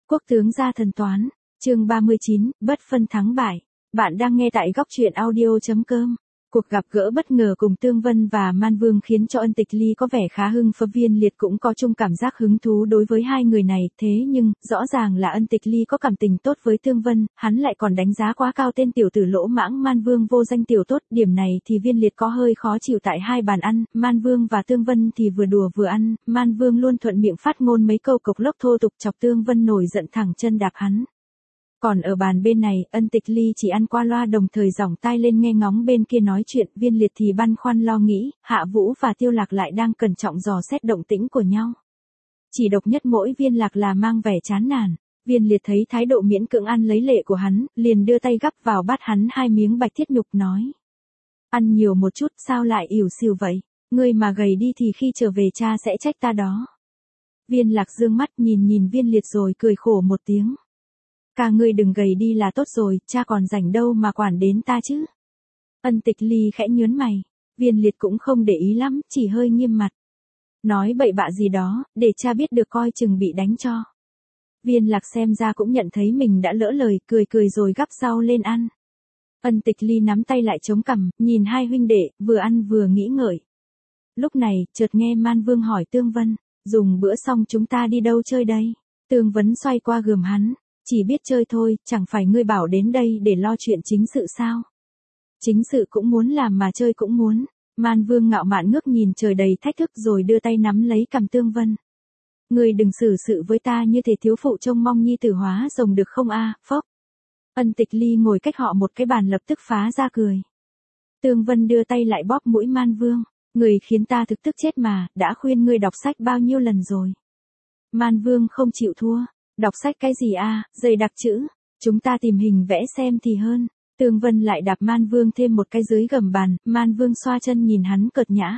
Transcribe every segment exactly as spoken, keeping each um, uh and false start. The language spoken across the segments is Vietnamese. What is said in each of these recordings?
Quốc tướng gia thần toán, chương ba mươi chín, bất phân thắng bại. Bạn đang nghe tại góc truyện audio chấm com. Cuộc gặp gỡ bất ngờ cùng Tương Vân và Man Vương khiến cho Ân Tịch Ly có vẻ khá hưng phấn, Viên Liệt cũng có chung cảm giác hứng thú đối với hai người này, thế nhưng, rõ ràng là Ân Tịch Ly có cảm tình tốt với Tương Vân, hắn lại còn đánh giá quá cao tên tiểu tử lỗ mãng Man Vương vô danh tiểu tốt, điểm này thì Viên Liệt có hơi khó chịu. Tại hai bàn ăn, Man Vương và Tương Vân thì vừa đùa vừa ăn, Man Vương luôn thuận miệng phát ngôn mấy câu cộc lốc thô tục chọc Tương Vân nổi giận thẳng chân đạp hắn. Còn ở bàn bên này, Ân Tịch Ly chỉ ăn qua loa đồng thời giỏng tai lên nghe ngóng bên kia nói chuyện, Viên Liệt thì băn khoăn lo nghĩ, Hạ Vũ và Tiêu Lạc lại đang cẩn trọng dò xét động tĩnh của nhau. Chỉ độc nhất mỗi Viên Lạc là mang vẻ chán nản. Viên Liệt thấy thái độ miễn cưỡng ăn lấy lệ của hắn, liền đưa tay gắp vào bát hắn hai miếng bạch thiết nhục nói. Ăn nhiều một chút, sao lại ỉu xìu vậy? Ngươi mà gầy đi thì khi trở về cha sẽ trách ta đó. Viên Lạc dương mắt nhìn nhìn Viên Liệt rồi cười khổ một tiếng. Ca ngươi đừng gầy đi là tốt rồi, cha còn rảnh đâu mà quản đến ta chứ. Ân Tịch Ly khẽ nhướng mày, Viên Liệt cũng không để ý lắm, chỉ hơi nghiêm mặt. Nói bậy bạ gì đó, để cha biết được coi chừng bị đánh cho. Viên Lạc xem ra cũng nhận thấy mình đã lỡ lời, cười cười rồi gắp rau lên ăn. Ân Tịch Ly nắm tay lại chống cằm, nhìn hai huynh đệ, vừa ăn vừa nghĩ ngợi. Lúc này, chợt nghe Man Vương hỏi Tương Vân, dùng bữa xong chúng ta đi đâu chơi đây? Tương Vân xoay qua gườm hắn. Chỉ biết chơi thôi, chẳng phải ngươi bảo đến đây để lo chuyện chính sự sao? Chính sự cũng muốn làm mà chơi cũng muốn. Man Vương ngạo mạn ngước nhìn trời đầy thách thức rồi đưa tay nắm lấy cằm Tương Vân. Ngươi đừng xử sự với ta như thể thiếu phụ trông mong nhi tử hóa rồng được không a? Phốc. Ân Tịch Ly ngồi cách họ một cái bàn lập tức phá ra cười. Tương Vân đưa tay lại bóp mũi Man Vương. Người khiến ta thực tức chết mà, đã khuyên ngươi đọc sách bao nhiêu lần rồi. Man Vương không chịu thua. Đọc sách cái gì a, à, dày đặc chữ, chúng ta tìm hình vẽ xem thì hơn. Tương Vân lại đạp Man Vương thêm một cái dưới gầm bàn, Man Vương xoa chân nhìn hắn cợt nhã.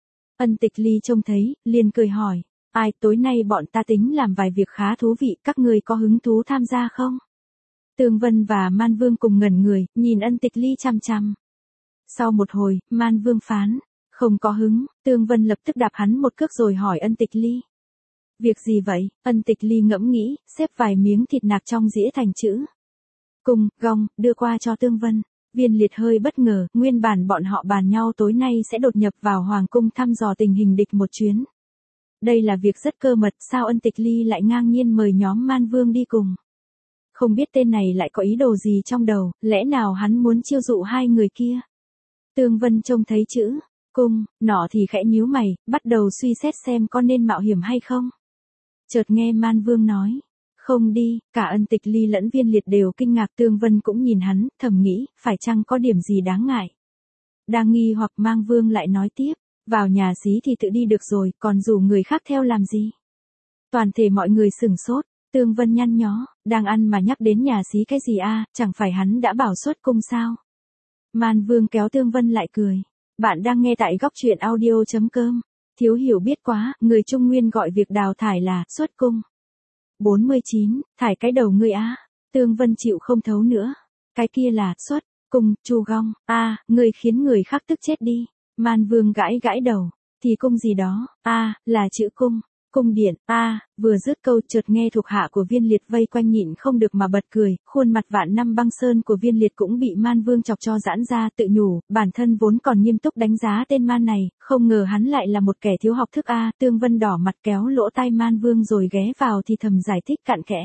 Ân Tịch Ly trông thấy, liền cười hỏi, ai, tối nay bọn ta tính làm vài việc khá thú vị, các người có hứng thú tham gia không? Tương Vân và Man Vương cùng ngẩn người, nhìn Ân Tịch Ly chăm chăm. Sau một hồi, Man Vương phán, không có hứng, Tương Vân lập tức đạp hắn một cước rồi hỏi Ân Tịch Ly. Việc gì vậy? Ân Tịch Ly ngẫm nghĩ, xếp vài miếng thịt nạc trong dĩa thành chữ. Cung, gong, đưa qua cho Tương Vân. Viên Liệt hơi bất ngờ, nguyên bản bọn họ bàn nhau tối nay sẽ đột nhập vào Hoàng cung thăm dò tình hình địch một chuyến. Đây là việc rất cơ mật, sao Ân Tịch Ly lại ngang nhiên mời nhóm Man Vương đi cùng? Không biết tên này lại có ý đồ gì trong đầu, lẽ nào hắn muốn chiêu dụ hai người kia? Tương Vân trông thấy chữ cung, nọ thì khẽ nhíu mày, bắt đầu suy xét xem có nên mạo hiểm hay không. Chợt nghe Man Vương nói, không đi, cả Ân Tịch Ly lẫn Viên Liệt đều kinh ngạc. Tương Vân cũng nhìn hắn, thầm nghĩ, phải chăng có điểm gì đáng ngại. Đang nghi hoặc Man Vương lại nói tiếp, vào nhà xí thì tự đi được rồi, còn rủ người khác theo làm gì? Toàn thể mọi người sửng sốt, Tương Vân nhăn nhó, đang ăn mà nhắc đến nhà xí cái gì a, chẳng phải hắn đã bảo xuất cung sao? Man Vương kéo Tương Vân lại cười, bạn đang nghe tại góc truyện audio chấm com. Thiếu hiểu biết quá, người Trung Nguyên gọi việc đào thải là xuất cung. bốn mươi chín, thải cái đầu ngươi á. Tương Vân chịu không thấu nữa. Cái kia là xuất cung, chu gong, a, à, ngươi khiến người khác tức chết đi. Man Vương gãi gãi đầu, thì cung gì đó, a, à, là chữ cung, cung điện, a, à, vừa dứt câu chợt nghe thuộc hạ của Viên Liệt vây quanh nhịn không được mà bật cười, khuôn mặt vạn năm băng sơn của Viên Liệt cũng bị Man Vương chọc cho giãn ra, tự nhủ, bản thân vốn còn nghiêm túc đánh giá tên man này, không ngờ hắn lại là một kẻ thiếu học thức a. Tương Vân đỏ mặt kéo lỗ tai Man Vương rồi ghé vào thì thầm giải thích cặn kẽ.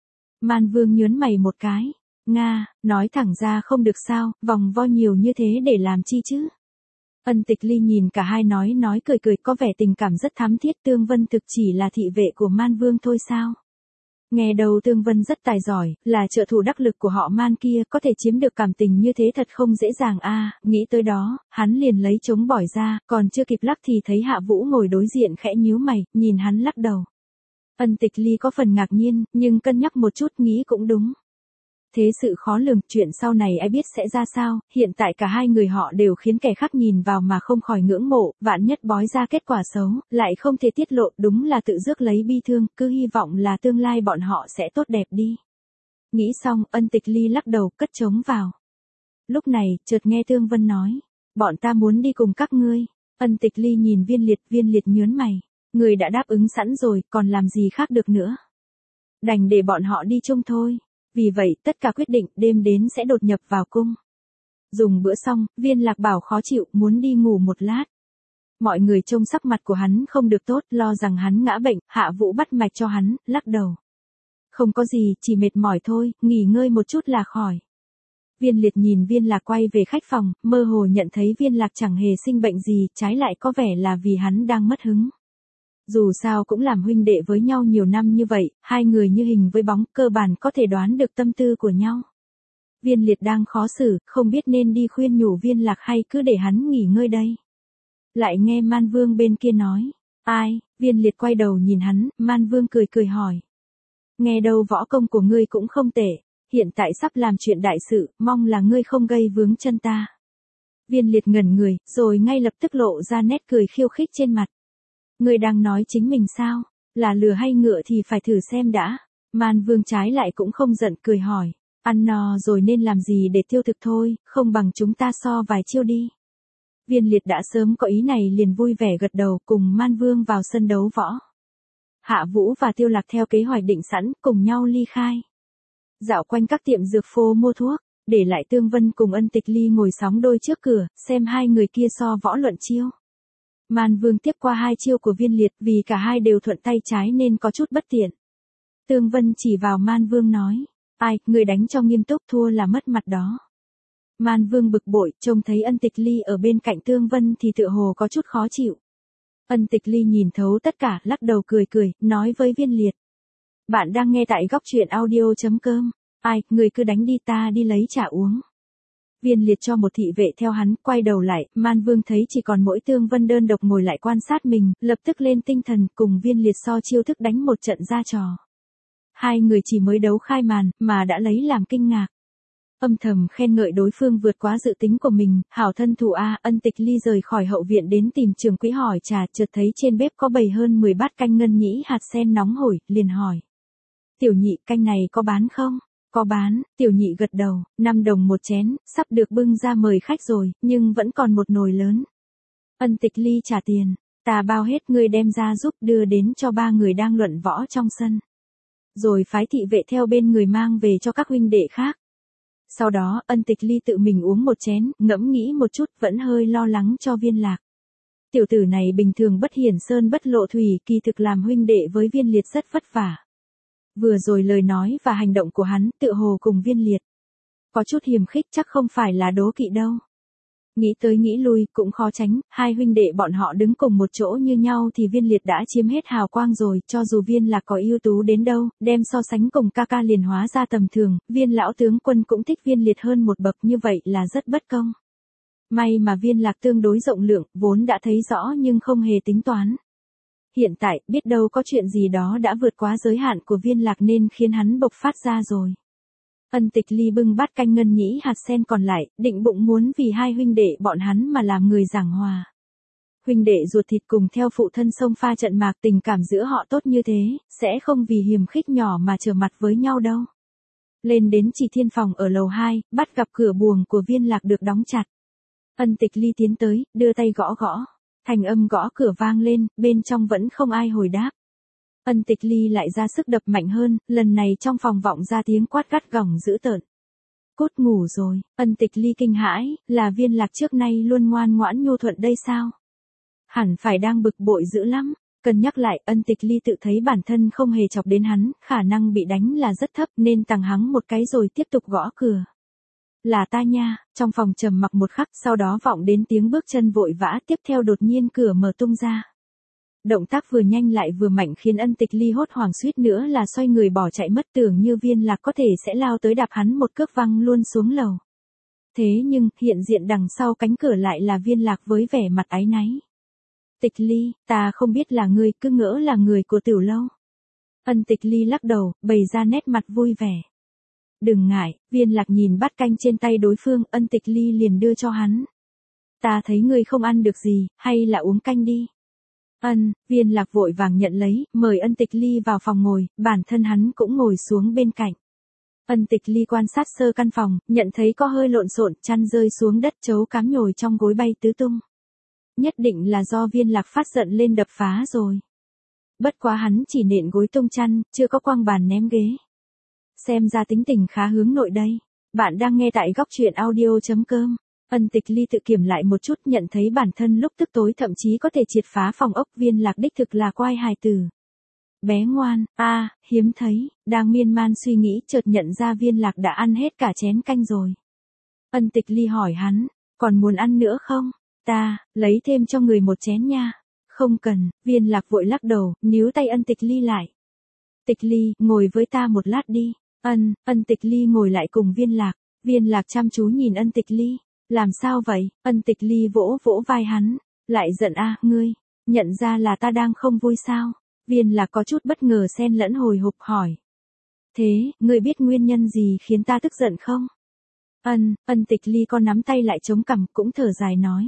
Man Vương nhớn mày một cái, nga, nói thẳng ra không được sao, vòng vo nhiều như thế để làm chi chứ? Ân Tịch Ly nhìn cả hai nói nói cười cười, có vẻ tình cảm rất thắm thiết. Tương Vân thực chỉ là thị vệ của Man Vương thôi sao? Nghe đầu Tương Vân rất tài giỏi, là trợ thủ đắc lực của họ Man kia, có thể chiếm được cảm tình như thế thật không dễ dàng a. À, nghĩ tới đó, hắn liền lấy trống bỏi ra, còn chưa kịp lắc thì thấy Hạ Vũ ngồi đối diện khẽ nhíu mày, nhìn hắn lắc đầu. Ân Tịch Ly có phần ngạc nhiên, nhưng cân nhắc một chút nghĩ cũng đúng. Thế sự khó lường, chuyện sau này ai biết sẽ ra sao, hiện tại cả hai người họ đều khiến kẻ khác nhìn vào mà không khỏi ngưỡng mộ, vạn nhất bói ra kết quả xấu, lại không thể tiết lộ, đúng là tự rước lấy bi thương, cứ hy vọng là tương lai bọn họ sẽ tốt đẹp đi. Nghĩ xong, Ân Tịch Ly lắc đầu, cất trống vào. Lúc này, chợt nghe Tương Vân nói, bọn ta muốn đi cùng các ngươi. Ân Tịch Ly nhìn Viên Liệt, Viên Liệt nhớn mày, người đã đáp ứng sẵn rồi, còn làm gì khác được nữa. Đành để bọn họ đi chung thôi. Vì vậy, tất cả quyết định đêm đến sẽ đột nhập vào cung. Dùng bữa xong, Viên Lạc bảo khó chịu, muốn đi ngủ một lát. Mọi người trông sắc mặt của hắn không được tốt, lo rằng hắn ngã bệnh, Hạ Vũ bắt mạch cho hắn, lắc đầu. Không có gì, chỉ mệt mỏi thôi, nghỉ ngơi một chút là khỏi. Viên Liệt nhìn Viên Lạc quay về khách phòng, mơ hồ nhận thấy Viên Lạc chẳng hề sinh bệnh gì, trái lại có vẻ là vì hắn đang mất hứng. Dù sao cũng làm huynh đệ với nhau nhiều năm như vậy, hai người như hình với bóng, cơ bản có thể đoán được tâm tư của nhau. Viên Liệt đang khó xử, không biết nên đi khuyên nhủ Viên Lạc hay cứ để hắn nghỉ ngơi đây. Lại nghe Man Vương bên kia nói. Ai? Viên Liệt quay đầu nhìn hắn, Man Vương cười cười hỏi. Nghe đâu võ công của ngươi cũng không tệ, hiện tại sắp làm chuyện đại sự, mong là ngươi không gây vướng chân ta. Viên Liệt ngẩn người, rồi ngay lập tức lộ ra nét cười khiêu khích trên mặt. Ngươi đang nói chính mình sao? Là lừa hay ngựa thì phải thử xem đã. Man Vương trái lại cũng không giận, cười hỏi. Ăn no rồi nên làm gì để tiêu thực thôi, không bằng chúng ta so vài chiêu đi. Viên Liệt đã sớm có ý này liền vui vẻ gật đầu, cùng Man Vương vào sân đấu võ. Hạ Vũ và Tiêu Lạc theo kế hoạch định sẵn, cùng nhau ly khai. Dạo quanh các tiệm dược phô mua thuốc, để lại Tương Vân cùng Ân Tịch Ly ngồi sóng đôi trước cửa, xem hai người kia so võ luận chiêu. Man Vương tiếp qua hai chiêu của Viên Liệt, vì cả hai đều thuận tay trái nên có chút bất tiện. Tương Vân chỉ vào Man Vương nói. Ai, người đánh cho nghiêm túc, thua là mất mặt đó. Man Vương bực bội, trông thấy Ân Tịch Ly ở bên cạnh Tương Vân thì tựa hồ có chút khó chịu. Ân Tịch Ly nhìn thấu tất cả, lắc đầu cười cười, nói với Viên Liệt. Bạn đang nghe tại góc truyện audio chấm com. Ai, người cứ đánh đi, ta đi lấy trà uống. Viên Liệt cho một thị vệ theo hắn, quay đầu lại, Man Vương thấy chỉ còn mỗi Tương Vân đơn độc ngồi lại quan sát mình, lập tức lên tinh thần, cùng Viên Liệt so chiêu thức đánh một trận ra trò. Hai người chỉ mới đấu khai màn, mà đã lấy làm kinh ngạc. Âm thầm khen ngợi đối phương vượt quá dự tính của mình, hảo thân thủ a. Ân Tịch Ly rời khỏi hậu viện đến tìm Trường Quý hỏi trà, chợt thấy trên bếp có bày hơn mười bát canh ngân nhĩ hạt sen nóng hổi, liền hỏi. Tiểu Nhị, canh này có bán không? Có bán. Tiểu Nhị gật đầu, năm đồng một chén, sắp được bưng ra mời khách rồi, nhưng vẫn còn một nồi lớn. Ân Tịch Ly trả tiền, ta bao hết, ngươi đem ra giúp đưa đến cho ba người đang luận võ trong sân. Rồi phái thị vệ theo bên người mang về cho các huynh đệ khác. Sau đó, Ân Tịch Ly tự mình uống một chén, ngẫm nghĩ một chút, vẫn hơi lo lắng cho Viên Lạc. Tiểu tử này bình thường bất hiển sơn bất lộ thủy, kỳ thực làm huynh đệ với Viên Liệt rất vất vả. Vừa rồi lời nói và hành động của hắn, tựa hồ cùng Viên Liệt. Có chút hiềm khích, chắc không phải là đố kỵ đâu. Nghĩ tới nghĩ lui, cũng khó tránh, hai huynh đệ bọn họ đứng cùng một chỗ như nhau thì Viên Liệt đã chiếm hết hào quang rồi, cho dù Viên Lạc có ưu tú đến đâu, đem so sánh cùng ca ca liền hóa ra tầm thường, Viên lão tướng quân cũng thích Viên Liệt hơn một bậc, như vậy là rất bất công. May mà Viên Lạc tương đối rộng lượng, vốn đã thấy rõ nhưng không hề tính toán. Hiện tại, biết đâu có chuyện gì đó đã vượt quá giới hạn của Viên Lạc nên khiến hắn bộc phát ra rồi. Ân Tịch Ly bưng bát canh ngân nhĩ hạt sen còn lại, định bụng muốn vì hai huynh đệ bọn hắn mà làm người giảng hòa. Huynh đệ ruột thịt cùng theo phụ thân xông pha trận mạc, tình cảm giữa họ tốt như thế, sẽ không vì hiềm khích nhỏ mà trở mặt với nhau đâu. Lên đến Chỉ Thiên phòng ở lầu hai, bắt gặp cửa buồng của Viên Lạc được đóng chặt. Ân Tịch Ly tiến tới, đưa tay gõ gõ. Thành âm gõ cửa vang lên, bên trong vẫn không ai hồi đáp. Ân Tịch Ly lại ra sức đập mạnh hơn, lần này trong phòng vọng ra tiếng quát gắt gỏng dữ tợn. Cốt ngủ rồi. Ân Tịch Ly kinh hãi, là Viên Lạc trước nay luôn ngoan ngoãn nhu thuận đây sao? Hẳn phải đang bực bội dữ lắm. Cân nhắc lại, Ân Tịch Ly tự thấy bản thân không hề chọc đến hắn, khả năng bị đánh là rất thấp nên tằng hắng một cái rồi tiếp tục gõ cửa. Là ta nha. Trong phòng trầm mặc một khắc, sau đó vọng đến tiếng bước chân vội vã, tiếp theo đột nhiên cửa mở tung ra. Động tác vừa nhanh lại vừa mạnh khiến Ân Tịch Ly hốt hoảng suýt nữa là xoay người bỏ chạy mất, tưởng như Viên Lạc có thể sẽ lao tới đạp hắn một cước văng luôn xuống lầu. Thế nhưng, hiện diện đằng sau cánh cửa lại là Viên Lạc với vẻ mặt áy náy. Tịch Ly, ta không biết là ngươi, cứ ngỡ là người của Tiểu Lâu. Ân Tịch Ly lắc đầu, bày ra nét mặt vui vẻ. Đừng ngại. Viên Lạc nhìn bát canh trên tay đối phương, Ân Tịch Ly liền đưa cho hắn. Ta thấy ngươi không ăn được gì, hay là uống canh đi. Ân. Viên Lạc vội vàng nhận lấy, mời Ân Tịch Ly vào phòng ngồi, bản thân hắn cũng ngồi xuống bên cạnh. Ân Tịch Ly quan sát sơ căn phòng, nhận thấy có hơi lộn xộn, chăn rơi xuống đất, chấu cám nhồi trong gối bay tứ tung. Nhất định là do Viên Lạc phát giận lên đập phá rồi. Bất quá hắn chỉ nện gối tung chăn, chưa có quăng bàn ném ghế. Xem ra tính tình khá hướng nội đây. Bạn đang nghe tại góc truyện audio.com. Ân Tịch Ly tự kiểm lại một chút, nhận thấy bản thân lúc tức tối thậm chí có thể triệt phá phòng ốc. Viên Lạc đích thực là quai hài tử. Bé ngoan, a à, hiếm thấy, đang miên man suy nghĩ chợt nhận ra Viên Lạc đã ăn hết cả chén canh rồi. Ân Tịch Ly hỏi hắn, còn muốn ăn nữa không? Ta, lấy thêm cho người một chén nha. Không cần, Viên Lạc vội lắc đầu, níu tay Ân Tịch Ly lại. Tịch Ly, ngồi với ta một lát đi. Ân, Ân Tịch Ly ngồi lại cùng Viên Lạc. Viên Lạc chăm chú nhìn Ân Tịch Ly. Làm sao vậy? Ân Tịch Ly vỗ vỗ vai hắn. Lại giận a, à, ngươi, nhận ra là ta đang không vui sao? Viên Lạc có chút bất ngờ xen lẫn hồi hộp hỏi. Thế, ngươi biết nguyên nhân gì khiến ta tức giận không? Ân, Ân Tịch Ly con nắm tay lại chống cằm cũng thở dài nói.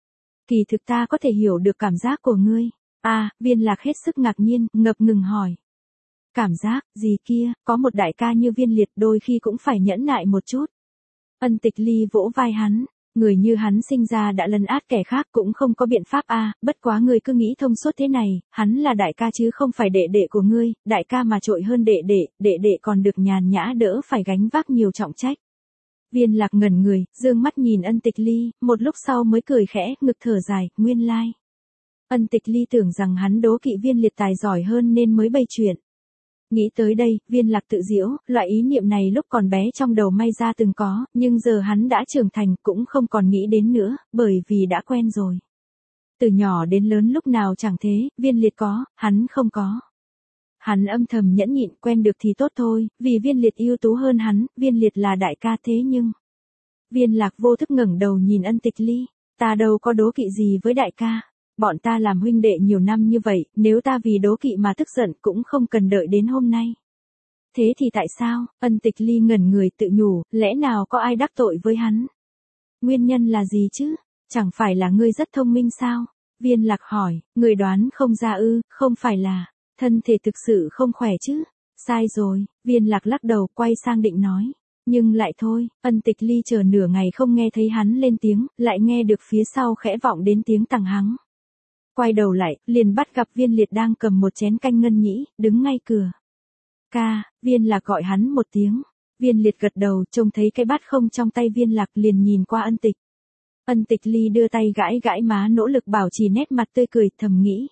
Kỳ thực ta có thể hiểu được cảm giác của ngươi. À, Viên Lạc hết sức ngạc nhiên, ngập ngừng hỏi. Cảm giác, gì kia, có một đại ca như Viên Liệt đôi khi cũng phải nhẫn nại một chút. Ân Tịch Ly vỗ vai hắn, người như hắn sinh ra đã lấn át kẻ khác cũng không có biện pháp a, à, bất quá ngươi cứ nghĩ thông suốt thế này, hắn là đại ca chứ không phải đệ đệ của ngươi, đại ca mà trội hơn đệ đệ, đệ đệ còn được nhàn nhã đỡ phải gánh vác nhiều trọng trách. Viên Lạc ngẩn người, dương mắt nhìn Ân Tịch Ly, một lúc sau mới cười khẽ, ngực thở dài, nguyên lai. Like. Ân Tịch Ly tưởng rằng hắn đố kỵ Viên Liệt tài giỏi hơn nên mới bày chuyện. Nghĩ tới đây, Viên Lạc tự giễu, loại ý niệm này lúc còn bé trong đầu may ra từng có, nhưng giờ hắn đã trưởng thành cũng không còn nghĩ đến nữa, bởi vì đã quen rồi. Từ nhỏ đến lớn lúc nào chẳng thế, Viên Liệt có, hắn không có. Hắn âm thầm nhẫn nhịn, quen được thì tốt thôi, vì Viên Liệt ưu tú hơn hắn, Viên Liệt là đại ca thế nhưng. Viên Lạc vô thức ngẩng đầu nhìn Ân Tịch Ly, ta đâu có đố kỵ gì với đại ca. Bọn ta làm huynh đệ nhiều năm như vậy, nếu ta vì đố kỵ mà tức giận cũng không cần đợi đến hôm nay. Thế thì tại sao? Ân Tịch Ly ngẩn người tự nhủ, lẽ nào có ai đắc tội với hắn? Nguyên nhân là gì chứ? Chẳng phải là ngươi rất thông minh sao? Viên Lạc hỏi, người đoán không ra ư, không phải là, thân thể thực sự không khỏe chứ? Sai rồi, Viên Lạc lắc đầu quay sang định nói. Nhưng lại thôi, Ân Tịch Ly chờ nửa ngày không nghe thấy hắn lên tiếng, lại nghe được phía sau khẽ vọng đến tiếng tằng hắng. Quay đầu lại, liền bắt gặp Viên Liệt đang cầm một chén canh ngân nhĩ, đứng ngay cửa. Ca, Viên Lạc gọi hắn một tiếng. Viên Liệt gật đầu, trông thấy cái bát không trong tay Viên Lạc liền nhìn qua Ân Tịch. Ân Tịch Ly đưa tay gãi gãi má nỗ lực bảo trì nét mặt tươi cười, thầm nghĩ.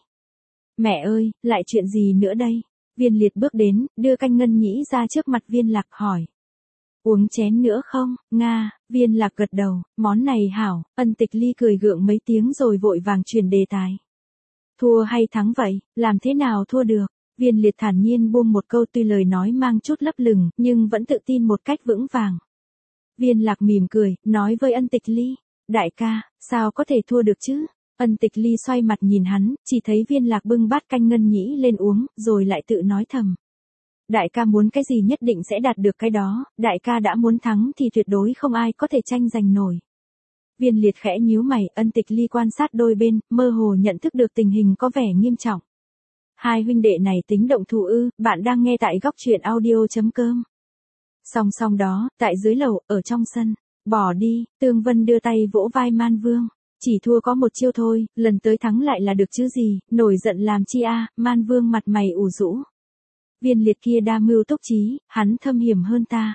Mẹ ơi, lại chuyện gì nữa đây? Viên Liệt bước đến, đưa canh ngân nhĩ ra trước mặt Viên Lạc hỏi. Uống chén nữa không, Nga? Viên Lạc gật đầu, món này hảo. Ân Tịch Ly cười gượng mấy tiếng rồi vội vàng chuyển đề tài. Thua hay thắng vậy, làm thế nào thua được? Viên Liệt thản nhiên buông một câu tuy lời nói mang chút lấp lửng, nhưng vẫn tự tin một cách vững vàng. Viên Lạc mỉm cười, nói với Ân Tịch Ly, đại ca, sao có thể thua được chứ? Ân Tịch Ly xoay mặt nhìn hắn, chỉ thấy Viên Lạc bưng bát canh ngân nhĩ lên uống, rồi lại tự nói thầm. Đại ca muốn cái gì nhất định sẽ đạt được cái đó, đại ca đã muốn thắng thì tuyệt đối không ai có thể tranh giành nổi. Viên Liệt khẽ nhíu mày, Ân Tịch Ly quan sát đôi bên, mơ hồ nhận thức được tình hình có vẻ nghiêm trọng. Hai huynh đệ này tính động thủ ư? Bạn đang nghe tại góc truyện audio.com. Song song đó, tại dưới lầu, ở trong sân, bỏ đi, Tương Vân đưa tay vỗ vai Man Vương. Chỉ thua có một chiêu thôi, lần tới thắng lại là được chứ gì, nổi giận làm chi a? Man Vương mặt mày ủ rũ. Viên Liệt kia đa mưu túc trí, hắn thâm hiểm hơn ta.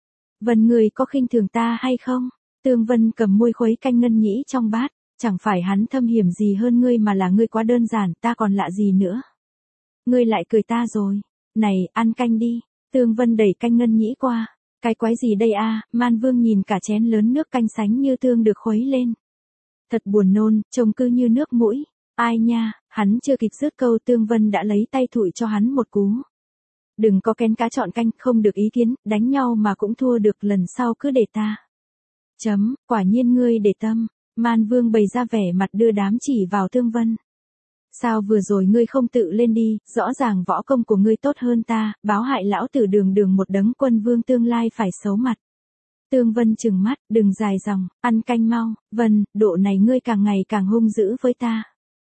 Vân người có khinh thường ta hay không? Tương Vân cầm môi khuấy canh ngân nhĩ trong bát, chẳng phải hắn thâm hiểm gì hơn ngươi mà là ngươi quá đơn giản, ta còn lạ gì nữa. Ngươi lại cười ta rồi, này, ăn canh đi. Tương Vân đẩy canh ngân nhĩ qua, cái quái gì đây a? Man Vương nhìn cả chén lớn nước canh sánh như tương được khuấy lên. Thật buồn nôn, trông cứ như nước mũi, ai nha, hắn chưa kịp dứt câu Tương Vân đã lấy tay thụi cho hắn một cú. Đừng có kén cá chọn canh, không được ý kiến, đánh nhau mà cũng thua được, lần sau cứ để ta. Chấm, quả nhiên ngươi để tâm. Man Vương bày ra vẻ mặt đưa đám chỉ vào Tương Vân. Sao vừa rồi ngươi không tự lên đi, rõ ràng võ công của ngươi tốt hơn ta, báo hại lão tử đường đường một đấng quân vương tương lai phải xấu mặt. Tương Vân trừng mắt, đừng dài dòng, ăn canh mau. Vân, độ này ngươi càng ngày càng hung dữ với ta.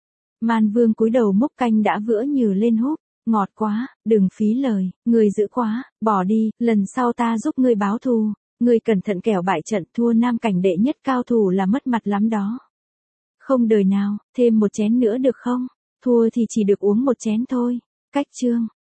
Man Vương cúi đầu múc canh đã vữa nhừ lên húp. Ngọt quá, đừng phí lời, ngươi dữ quá, bỏ đi, lần sau ta giúp ngươi báo thù. Ngươi cẩn thận kẻo bại trận, thua nam cảnh đệ nhất cao thủ là mất mặt lắm đó. Không đời nào, thêm một chén nữa được không? Thua thì chỉ được uống một chén thôi. Cách chương